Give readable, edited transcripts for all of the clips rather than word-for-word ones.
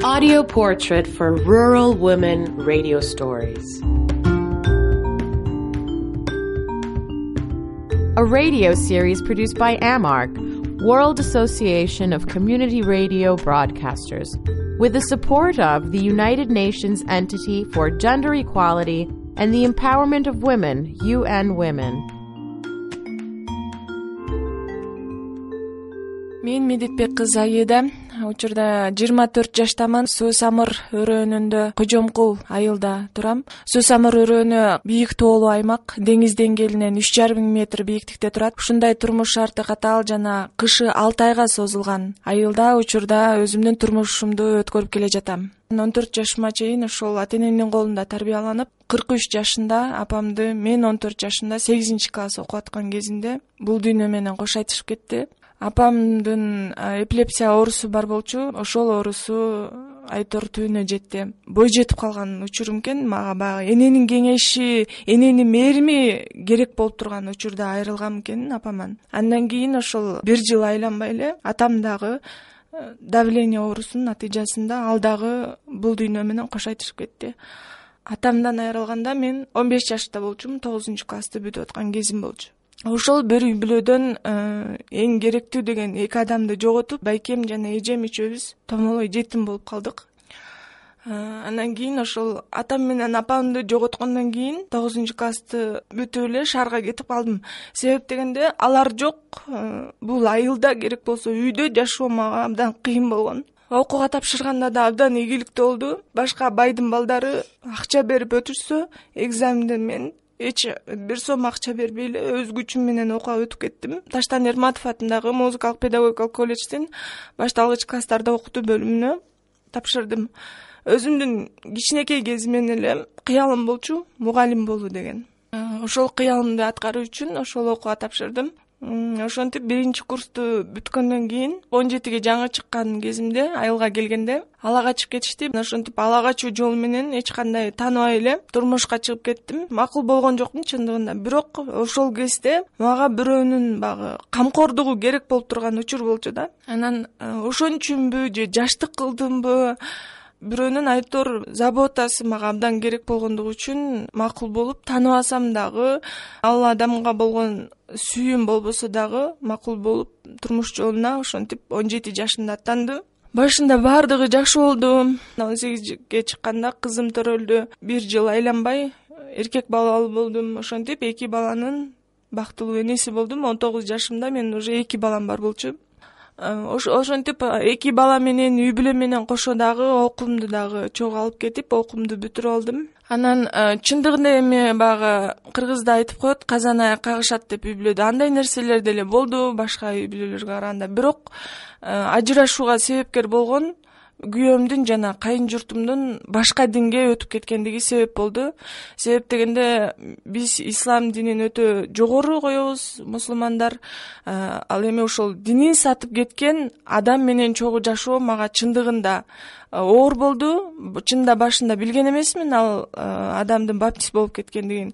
Audio portrait for rural women radio stories. A radio series produced by AMARC, World Association of Community Radio Broadcasters, with the support of the United Nations Entity for Gender Equality and the Empowerment of Women, UN Women. Мен Медетбек кызы Аида. Учурда 24 жаштамын. Суу Самыр өрөөнүндө Кожомкул айылда турам. Суу Самыр өрөөнү бийик тоолуу аймак, деңиз деңгээлинен 3,5 метр бийиктикте турат. Ушундай турмуш шарты катаал жана кышы 6 айга созулган айылда учурда өзүмдүн турмушумду өткөрүп келе жатам. 14 жашыма чейин ошол ата-энемдин колунда тарбияланып, 43 жашында апамды мен 14 жашында 8-класс окуп аткан кезинде бул дүйнө менен кош айтышып кетти. Апамдын эпилепсия оорусу бар болчу. Ошол оорусу айтор түбүнө жетти. Бой жетип калган учурум экен. Мага баягы эненин кеңеши, эненин мээрими керек болуп турган учурда айрылгам экен апаман. Андан кийин ошол 1 жыл айланбай эле атам дагы давление оорусунун натыйжасында ал дагы бул дүйнө менен кош айтышып кетти. Атамдан айрылганда мен 15 жашта болчумун, 9-классты бүтүп аткан кезим болчу. Ошол бир үй бүлөдөн эң керектүү деген 2 адамды жоготуп, байкем жана эжем үчөөбүз томолой жетим болуп калдык. Андан кийин ошол атам менен апамды жоготкондон кийин 9-классты бүтүп эле шаарга кетип калдым. Себеп дегенде алар жок. Бул айылда керек болсо үйдө жашоо мага абдан кыйын болгон. Окууга тапшырганда да абдан ийгиликтүү болду. Башка байдын балдары акча берип өтүшсө, экзаменде мен эч бир сом акча бербей эле өз күчүм менен окууга өтүп кеттим. Таштан Эрматов атындагы музыкалык педагогикалык колледждин башталгыч класстарда окутуу бөлүмүнө тапшырдым. Өзүмдүн кичинекей кезимден эле кыялым болчу мугалим болуу деген. Ошол кыялымды аткаруу үчүн ошол окууга тапшырдым. Ошентип 1-курсту бүткөндөн кийин 17ге жаңы чыккан кезимде айылга келгенде ала качып кетишти. Ошентип ала качуу жолу менен эч кандай тааныбай эле турмушка чыгып кеттим. Макул болгон жокмун чындыгында. Бирок ошол кезде мага бирөөнүн багы камкордугу керек болуп турган учур болчу да. Анан ошончүмбү же жаштык кылдымбы, бирөөнүн айтор заботасы мага абдан керек болгондугу үчүн макул болуп, тааныбасам дагы, ал адамга болгон сүйүүм болбосо дагы макул болуп, турмуш жолуна ошентип 17 жашында аттанды. Башында бардыгы жакшы болду. 18-ге чыкканда кызым төрөлдү. 1 жыл айланбай эркек балалуу болдум. Ошентип 2 баланын бактылуу энеси болдум. 19 жашымда мен уже 2 балам бар болчу. Ошентип 2 бала менен үй бүлө менен кошо дагы окуумду дагы чогуу алып кетип, окуумду бүтүрүп алдым. Анан чындыгында эми багы кыргызда айтып коет, казан аяк кагышат деп үй бүлөдө андай нерселер деле болду, башка үй бүлөлөргө караганда. Бирок ажырашууга себепкер болгон күйөөмдүн жана кайын журтумдун башка динге өтүп кеткендиги себеп болду. Себеп дегенде биз ислам динин өтө жогору коебуз, мусулмандар. Ал эми ошол динин сатып кеткен адам менен чогуу жашоо мага чындыгында оор болду. Чында башында билген эмесмин ал адамдын баптист болуп кеткендигин.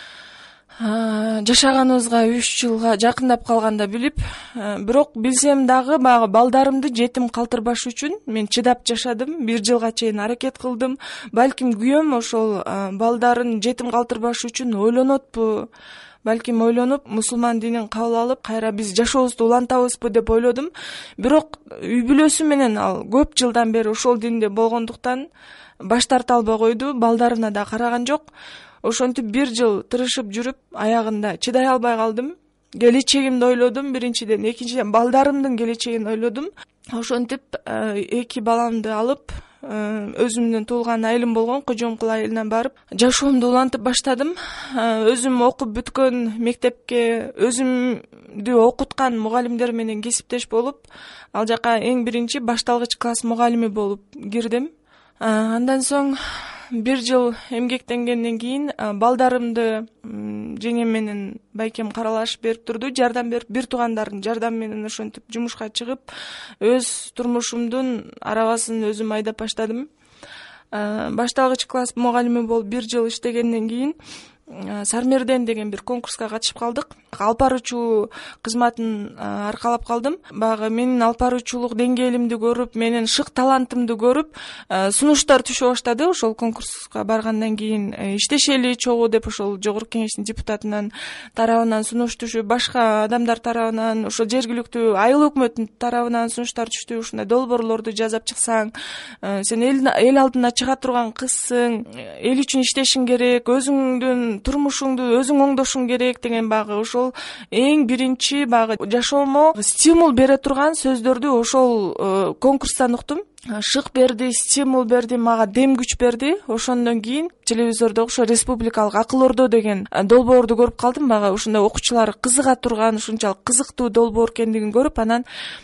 Жашаганыбызга 3 жылга жакындап калганда билип, бирок билсем дагы багы балдарымды жетим калтырбаш үчүн мен чыдап жашадым. 1 жылга чейин аракет кылдым. Балким күйөөм ошол балдарын жетим калтырбаш үчүн ойлонотпу, балким ойлонуп мусулман динин кабыл алып, кайра биз жашообузду улантабызбы деп ойлодум. Бирок үй бүлөсү менен ал көп жылдан бери ошол динде болгондуктан баш тарта албай койду, балдарына да караган жок. Ошентип 1 жыл тырышып жүрүп, аягында чыдай албай калдым. Келечегимди ойлодум, биринчиден, экинчиден балдарымдын келечегин ойлодум. Ошентип 2 баламды алып, өзүмдүн туулган айылым болгон Кожомкул айылына барып, жашоомду улантып баштадым. Өзүм окуп бүткөн мектепке өзүмдү окуткан мугалимдер менен кесиптеш болуп, ал жака эң биринчи башталгыч класс мугалими болуп кирдим. Андан соң 1 жыл эмгектенгенден кийин балдарымды жеңем менен байкем каралашып берип турду, жардам берип, бир туугандардын жардамы менен ошентип жумушка чыгып, өз турмушумдун арабасын өзүм айдап баштадым. Башталгыч класс мугалими болуп 1 жыл иштегенден кийин Сармерден деген бир конкурска катышып калдык. Алып баруучу кызматын аркалап калдым. Баягы менин алып баруучулук деңгээлимди көрүп, менин шык талантымды көрүп, сунуштар түшө баштады. Ошол конкурска баргандан кийин иштешели чогуу деп ошол жогорку кеңештин депутатынан тарабынан сунуш түшүп, башка адамдар тарабынан, ошол жергиликтүү айыл өкмөттүн тарабынан сунуштар түштү. Ушундай долбоорлорду жасап чыксаң, сен эл алдына чыга турган кызсың, эл үчүн иштешиң керек, өзүңдүн турмушуңду өзүң оңдошуң керек деген багы ошол эң биринчи багы жашоомо стимул бере турган сөздөрдү ошол конкурстан уктум. Шык берди, стимул берди, мага дем күч берди. Ошондон кийин телевизордо ошо республикалык акыл ордо деген долбоорду көрүп калдым. Мага ушундай окуучулар кызыга турган, ушунчалык кызыктуу долбоор экендигин көрүп, анан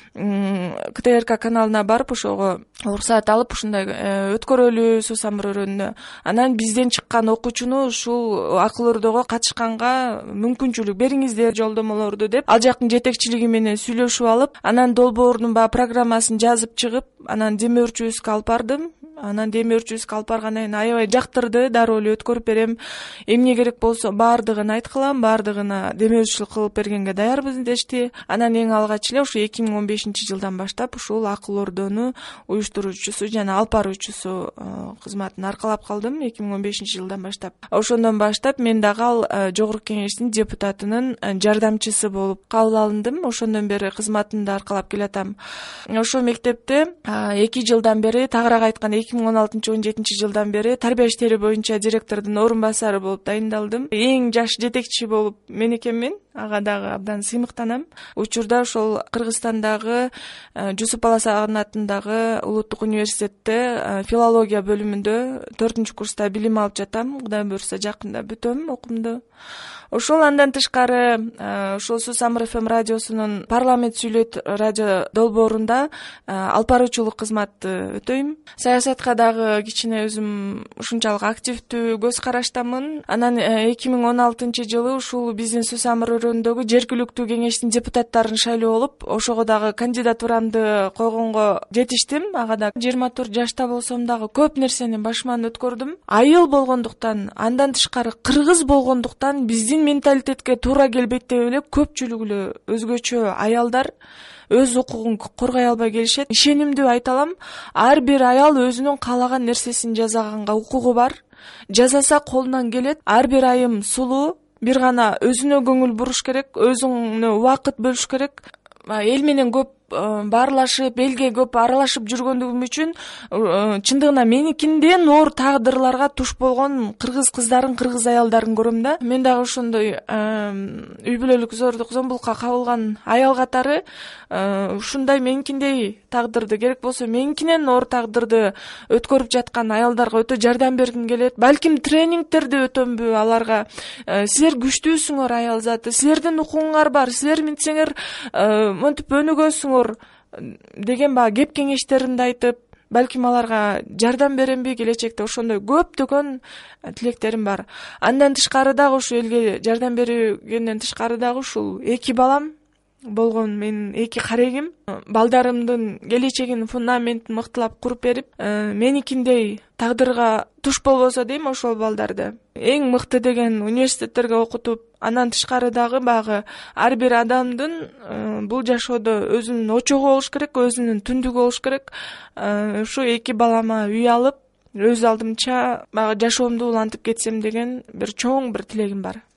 КТРК каналына барып ошого уруксаат алып ушундай өткөрөлү Сусамыр өрөөнүнө. Анан бизден чыккан окуучуну ушул акыл ордого катышканга мүмкүнчүлүк бериңиздер, жолдомолорду деп ал жактын жетекчилиги менен сүйлөшүп алып, анан долбоордун программасын жазып чыгып, анан демөөрчүбүзгө алып бардым. Анан демөөрчүбүзгө алып баргандан кийин аябай жактырды. Дароо эле өткөрүп берем. Эмне керек болсо баардыгын айткылам, баардыгына демөөрчүлүк кылып бергенге даярбыз дешти. Анан эң алгач эле ошо 2015-жылдан баштап ушул акыл ордону уюштуруучусу жана алып баруучусу кызматын аркалап калдым 2015-жылдан баштап. Ошондон баштап мен дагы ал жогорку кеңештин депутатынын жардамчысы болуп кабыл алындым. Ошондон бери кызматымды аркалап келатам. Ошол мектепте 2 жылдан бери, тагыраак айтканда 2016-17 бери тарбия иштери боюнча директордун орун басары болуп дайындалдым. Эң жаш жетекчи болуп мен экенмин. Ага дагы абдан сыймыктанам. Учурда ошол Кыргызстандагы Жусуп Баласагын атындагы улуттук университетте филология бөлүмүндө 4-курста билим алып жатам. Кудай буйрса жакында бүтөм окуумду. Ошол андан тышкары ошол Сусамыр ФМ радиосунун парламент сүйлөйт радио долбоорунда алып баруучулук кызматты өтөйм. Саясатка дагы кичине өзүм ушунчалык активдүү көз караштамын. Анан 2016-жылы ушул биздин Сусамыр өрөөнүндөгү жергиликтүү кеңештин депутаттарын шайлоо болуп, ошого дагы кандидатурамды койгонго жетиштим. Ага да 24 жашта болсом дагы көп нерсени башыман өткөрдүм. Айыл болгондуктан, андан тышкары кыргыз болгондуктан биздин менталитетке туура келбейт деп эле көпчүлүгү эле өзгөчө аялдар өз укугун коргой албай келишет. Ишенимдүү айта алам, ар бир аял өзүнүн каалаган нерсесин жасаганга укугу бар. Жасаса колунан келет. Ар бир айым сулуу, бир гана өзүнө көңүл буруш керек, өзүнө убакыт бөлүш керек. Эл менен көп баарлашып, элге көп аралашып жүргөндүгүм үчүн чындыгында меникинден оор тагдырларга туш болгон кыргыз кыздарын, кыргыз аялдарын көрөм да. Мен дагы ошондой үй бүлөлүк зордук, зомбулукка кабылган аял катары ушундай меникиндей тагдырды, керек болсо меникинен оор тагдырды өткөрүп жаткан аялдарга өтө жардам бергим келет. Балким тренингтерди өтөмбү аларга. Силер күчтүүсүңөр аял заты, силердин укугуңар бар, силер минтсеңер монтип өнүгөсүңөр деген кеп кеңештеримди айтып, балким аларга жардам беремби келечекте, ошондой көптөгөн тилектерим бар. Андан тышкары дагы ушу элге жардам бергенден тышкары дагы ушул 2 балам болгон менин 2 карегим балдарымдын келечегинин фундаментин мыктылап куруп берип, меникиндей тагдырга туш болбосо дейм ошол балдарды. Эң мыкты деген университеттерге окутуп, андан тышкары дагы багы ар бир адамдын бул жашоодо өзүнүн очогу болуш керек, өзүнүн түндүгү болуш керек. Ушу 2 балама үй алып, өз алдымча жашоомду улантып кетсем деген бир чоң бир тилегим бар.